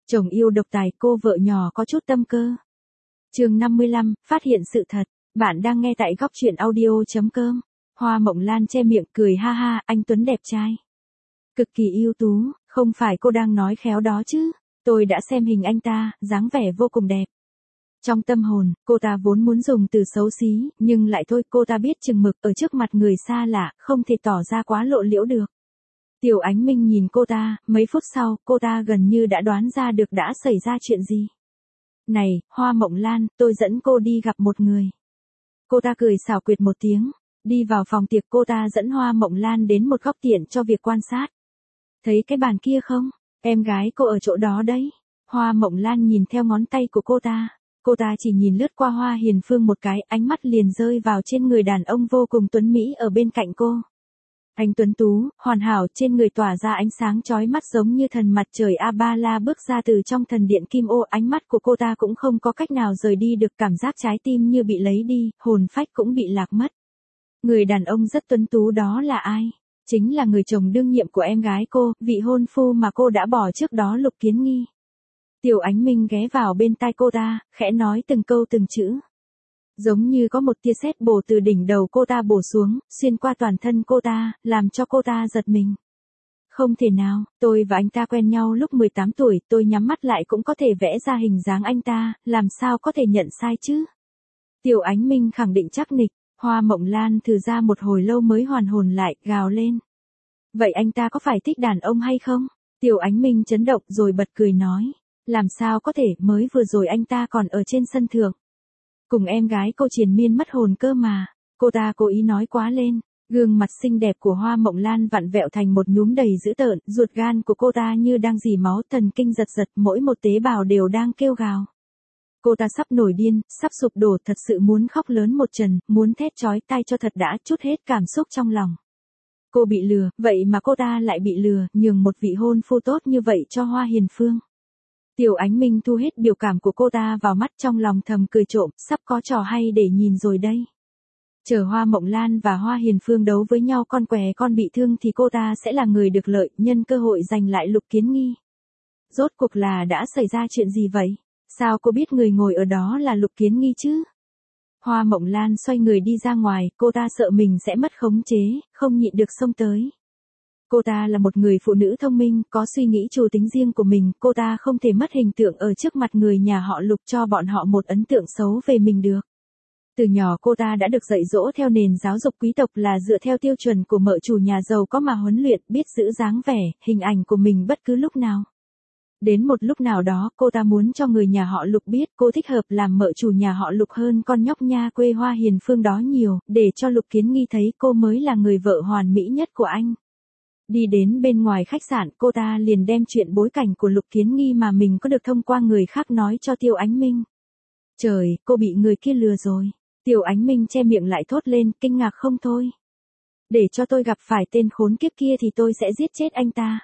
Chồng yêu độc tài, cô vợ nhỏ có chút tâm cơ. Chương 55, phát hiện sự thật. Bạn đang nghe tại góc truyện audio.com. Hoa Mộng Lan che miệng cười ha ha, anh Tuấn đẹp trai. Cực kỳ ưu tú, không phải cô đang nói khéo đó chứ. Tôi đã xem hình anh ta, dáng vẻ vô cùng đẹp. Trong tâm hồn, cô ta vốn muốn dùng từ xấu xí, nhưng lại thôi, cô ta biết chừng mực ở trước mặt người xa lạ, không thể tỏ ra quá lộ liễu được. Tiểu Ánh Minh nhìn cô ta, mấy phút sau, cô ta gần như đã đoán ra được đã xảy ra chuyện gì. Này, Hoa Mộng Lan, tôi dẫn cô đi gặp một người. Cô ta cười xảo quyệt một tiếng, đi vào phòng tiệc. Cô ta dẫn Hoa Mộng Lan đến một góc tiện cho việc quan sát. Thấy cái bàn kia không? Em gái cô ở chỗ đó đấy. Hoa Mộng Lan nhìn theo ngón tay của cô ta. Cô ta chỉ nhìn lướt qua Hoa Hiền Phương một cái, ánh mắt liền rơi vào trên người đàn ông vô cùng tuấn mỹ ở bên cạnh cô. Anh tuấn tú, hoàn hảo, trên người tỏa ra ánh sáng chói mắt giống như thần mặt trời A-ba-la bước ra từ trong thần điện Kim Ô. Ánh mắt của cô ta cũng không có cách nào rời đi được, cảm giác trái tim như bị lấy đi, hồn phách cũng bị lạc mất. Người đàn ông rất tuấn tú đó là ai? Chính là người chồng đương nhiệm của em gái cô, vị hôn phu mà cô đã bỏ trước đó, Lục Kiến Nghi. Tiểu Ánh Minh ghé vào bên tai cô ta, khẽ nói từng câu từng chữ. Giống như có một tia sét bổ từ đỉnh đầu cô ta bổ xuống, xuyên qua toàn thân cô ta, làm cho cô ta giật mình. Không thể nào, tôi và anh ta quen nhau lúc 18 tuổi, tôi nhắm mắt lại cũng có thể vẽ ra hình dáng anh ta, làm sao có thể nhận sai chứ? Tiểu Ánh Minh khẳng định chắc nịch. Hoa Mộng Lan thử ra một hồi lâu mới hoàn hồn lại, gào lên. Vậy anh ta có phải thích đàn ông hay không? Tiểu Ánh Minh chấn động rồi bật cười nói. Làm sao có thể, mới vừa rồi anh ta còn ở trên sân thượng. Cùng em gái cô triền miên mất hồn cơ mà. Cô ta cố ý nói quá lên. Gương mặt xinh đẹp của Hoa Mộng Lan vặn vẹo thành một nhúm đầy dữ tợn, ruột gan của cô ta như đang rỉ máu, thần kinh giật giật, mỗi một tế bào đều đang kêu gào. Cô ta sắp nổi điên, sắp sụp đổ, thật sự muốn khóc lớn một trận, muốn thét chói tai cho thật đã, trút hết cảm xúc trong lòng. Cô bị lừa, vậy mà cô ta lại bị lừa, nhường một vị hôn phu tốt như vậy cho Hoa Hiền Phương. Tiểu Ánh Minh thu hết biểu cảm của cô ta vào mắt, trong lòng thầm cười trộm, sắp có trò hay để nhìn rồi đây. Chờ Hoa Mộng Lan và Hoa Hiền Phương đấu với nhau, con què con bị thương thì cô ta sẽ là người được lợi, nhân cơ hội giành lại Lục Kiến Nghi. Rốt cuộc là đã xảy ra chuyện gì vậy? Sao cô biết người ngồi ở đó là Lục Kiến Nghi chứ? Hoa Mộng Lan xoay người đi ra ngoài, cô ta sợ mình sẽ mất khống chế, không nhịn được xông tới. Cô ta là một người phụ nữ thông minh, có suy nghĩ chủ tính riêng của mình, cô ta không thể mất hình tượng ở trước mặt người nhà họ Lục, cho bọn họ một ấn tượng xấu về mình được. Từ nhỏ cô ta đã được dạy dỗ theo nền giáo dục quý tộc, là dựa theo tiêu chuẩn của mợ chủ nhà giàu có mà huấn luyện, biết giữ dáng vẻ, hình ảnh của mình bất cứ lúc nào. Đến một lúc nào đó, cô ta muốn cho người nhà họ Lục biết cô thích hợp làm mợ chủ nhà họ Lục hơn con nhóc nha quê Hoa Hiền Phương đó nhiều, để cho Lục Kiến Nghi thấy cô mới là người vợ hoàn mỹ nhất của anh. Đi đến bên ngoài khách sạn, cô ta liền đem chuyện bối cảnh của Lục Kiến Nghi mà mình có được thông qua người khác nói cho Tiểu Ánh Minh. Trời, cô bị người kia lừa rồi. Tiểu Ánh Minh che miệng lại thốt lên, kinh ngạc không thôi. Để cho tôi gặp phải tên khốn kiếp kia thì tôi sẽ giết chết anh ta.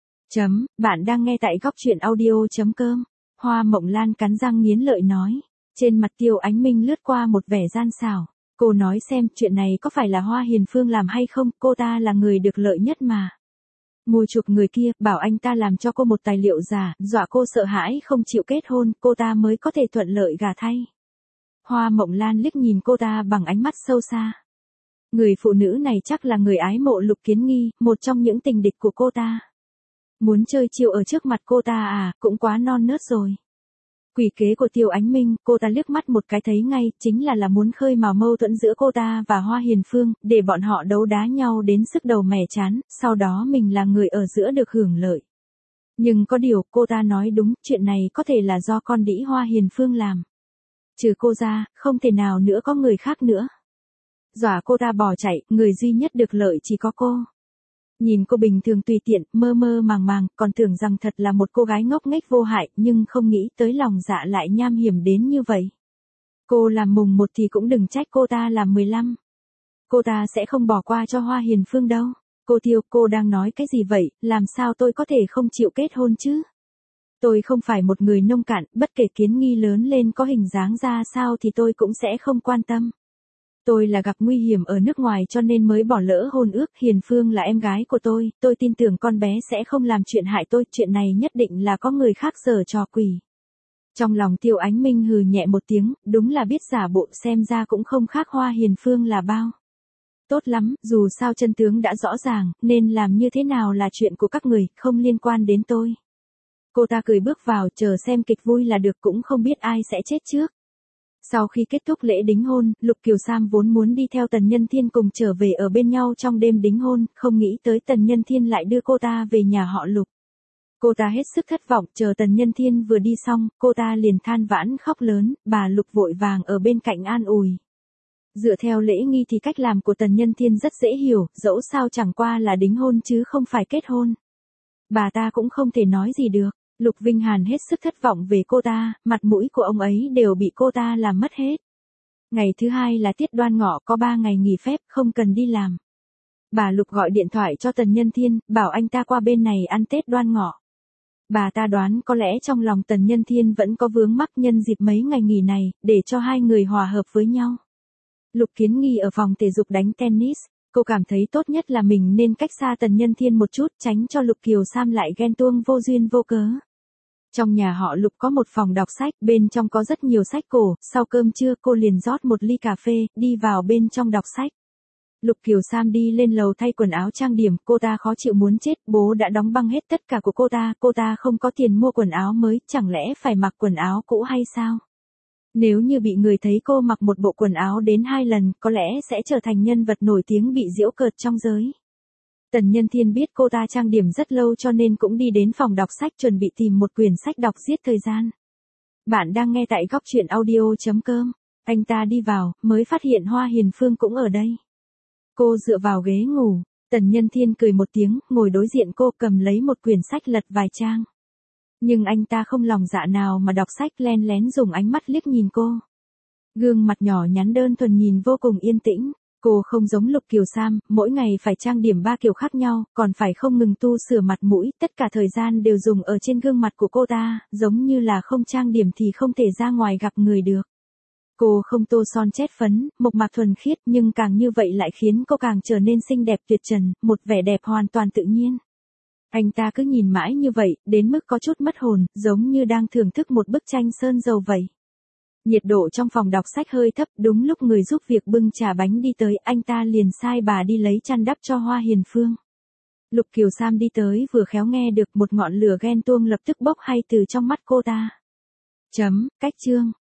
Bạn đang nghe tại góc truyện audio.com. Hoa Mộng Lan cắn răng nghiến lợi nói. Trên mặt Tiểu Ánh Minh lướt qua một vẻ gian xảo. Cô nói xem, chuyện này có phải là Hoa Hiền Phương làm hay không, cô ta là người được lợi nhất mà. Mua chuộc người kia, bảo anh ta làm cho cô một tài liệu giả, dọa cô sợ hãi không chịu kết hôn, cô ta mới có thể thuận lợi gả thay. Hoa Mộng Lan liếc nhìn cô ta bằng ánh mắt sâu xa. Người phụ nữ này chắc là người ái mộ Lục Kiến Nghi, một trong những tình địch của cô ta. Muốn chơi chiêu ở trước mặt cô ta à, cũng quá non nớt rồi. Quỷ kế của Tiểu Ánh Minh, cô ta liếc mắt một cái thấy ngay, chính là muốn khơi mào mâu thuẫn giữa cô ta và Hoa Hiền Phương, để bọn họ đấu đá nhau đến sức đầu mẻ chán, sau đó mình là người ở giữa được hưởng lợi. Nhưng có điều, cô ta nói đúng, chuyện này có thể là do con đĩ Hoa Hiền Phương làm. Trừ cô ra, không thể nào nữa có người khác nữa. Dọa cô ta bỏ chạy, người duy nhất được lợi chỉ có cô. Nhìn cô bình thường tùy tiện, mơ mơ màng màng, còn tưởng rằng thật là một cô gái ngốc nghếch vô hại, nhưng không nghĩ tới lòng dạ lại nham hiểm đến như vậy. Cô làm mùng 1 thì cũng đừng trách cô ta làm 15. Cô ta sẽ không bỏ qua cho Hoa Hiền Phương đâu. Cô Tiêu, cô đang nói cái gì vậy, làm sao tôi có thể không chịu kết hôn chứ? Tôi không phải một người nông cạn, bất kể Kiến Nghi lớn lên có hình dáng ra sao thì tôi cũng sẽ không quan tâm. Tôi là gặp nguy hiểm ở nước ngoài cho nên mới bỏ lỡ hôn ước. Hiền Phương là em gái của tôi tin tưởng con bé sẽ không làm chuyện hại tôi, chuyện này nhất định là có người khác giở trò quỷ. Trong lòng Tiêu Ánh Minh hừ nhẹ một tiếng, đúng là biết giả bộ, xem ra cũng không khác Hoa Hiền Phương là bao. Tốt lắm, dù sao chân tướng đã rõ ràng, nên làm như thế nào là chuyện của các người, không liên quan đến tôi. Cô ta cười bước vào, chờ xem kịch vui là được, cũng không biết ai sẽ chết trước. Sau khi kết thúc lễ đính hôn, Lục Kiều Sam vốn muốn đi theo Tần Nhân Thiên cùng trở về ở bên nhau trong đêm đính hôn, không nghĩ tới Tần Nhân Thiên lại đưa cô ta về nhà họ Lục. Cô ta hết sức thất vọng, chờ Tần Nhân Thiên vừa đi xong, cô ta liền than vãn khóc lớn, bà Lục vội vàng ở bên cạnh an ủi. Dựa theo lễ nghi thì cách làm của Tần Nhân Thiên rất dễ hiểu, dẫu sao chẳng qua là đính hôn chứ không phải kết hôn. Bà ta cũng không thể nói gì được. Lục Vinh Hàn hết sức thất vọng về cô ta, mặt mũi của ông ấy đều bị cô ta làm mất hết. Ngày thứ hai là tiết Đoan Ngọ, có 3 ngày nghỉ phép, không cần đi làm. Bà Lục gọi điện thoại cho Tần Nhân Thiên, bảo anh ta qua bên này ăn Tết Đoan Ngọ. Bà ta đoán có lẽ trong lòng Tần Nhân Thiên vẫn có vướng mắc nhân dịp mấy ngày nghỉ này, để cho hai người hòa hợp với nhau. Lục Kiến Nghi ở phòng thể dục đánh tennis, cô cảm thấy tốt nhất là mình nên cách xa Tần Nhân Thiên một chút, tránh cho Lục Kiều Sam lại ghen tuông vô duyên vô cớ. Trong nhà họ Lục có một phòng đọc sách, bên trong có rất nhiều sách cổ, sau cơm trưa cô liền rót một ly cà phê, đi vào bên trong đọc sách. Lục Kiều Sam đi lên lầu thay quần áo trang điểm, cô ta khó chịu muốn chết, bố đã đóng băng hết tất cả của cô ta không có tiền mua quần áo mới, chẳng lẽ phải mặc quần áo cũ hay sao? Nếu như bị người thấy cô mặc một bộ quần áo đến 2 lần, có lẽ sẽ trở thành nhân vật nổi tiếng bị giễu cợt trong giới. Tần Nhân Thiên biết cô ta trang điểm rất lâu cho nên cũng đi đến phòng đọc sách chuẩn bị tìm một quyển sách đọc giết thời gian. Bạn đang nghe tại góc truyện audio.com. Anh ta đi vào, mới phát hiện Hoa Hiền Phương cũng ở đây. Cô dựa vào ghế ngủ, Tần Nhân Thiên cười một tiếng, ngồi đối diện cô, cầm lấy một quyển sách lật vài trang. Nhưng anh ta không lòng dạ nào mà đọc sách, len lén dùng ánh mắt liếc nhìn cô. Gương mặt nhỏ nhắn đơn thuần nhìn vô cùng yên tĩnh. Cô không giống Lục Kiều Sam, mỗi ngày phải trang điểm 3 kiểu khác nhau, còn phải không ngừng tu sửa mặt mũi, tất cả thời gian đều dùng ở trên gương mặt của cô ta, giống như là không trang điểm thì không thể ra ngoài gặp người được. Cô không tô son chét phấn, mộc mạc thuần khiết, nhưng càng như vậy lại khiến cô càng trở nên xinh đẹp tuyệt trần, một vẻ đẹp hoàn toàn tự nhiên. Anh ta cứ nhìn mãi như vậy, đến mức có chút mất hồn, giống như đang thưởng thức một bức tranh sơn dầu vậy. Nhiệt độ trong phòng đọc sách hơi thấp, đúng lúc người giúp việc bưng trà bánh đi tới, anh ta liền sai bà đi lấy chăn đắp cho Hoa Hiền Phương. Lục Kiều Sam đi tới vừa khéo nghe được một ngọn lửa ghen tuông lập tức bốc hay từ trong mắt cô ta. Cách chương